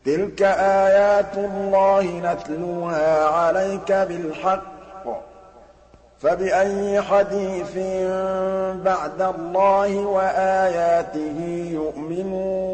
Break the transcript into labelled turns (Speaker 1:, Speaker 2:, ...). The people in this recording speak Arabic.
Speaker 1: تِلْكَ آيَاتُ اللَّهِ نَتْلُوهَا عَلَيْكَ بِالْحَقِّ ۚ فَبِأَيِّ حَدِيثٍ بَعْدَ اللَّهِ وَآيَاتِهِ يُؤْمِنُونَ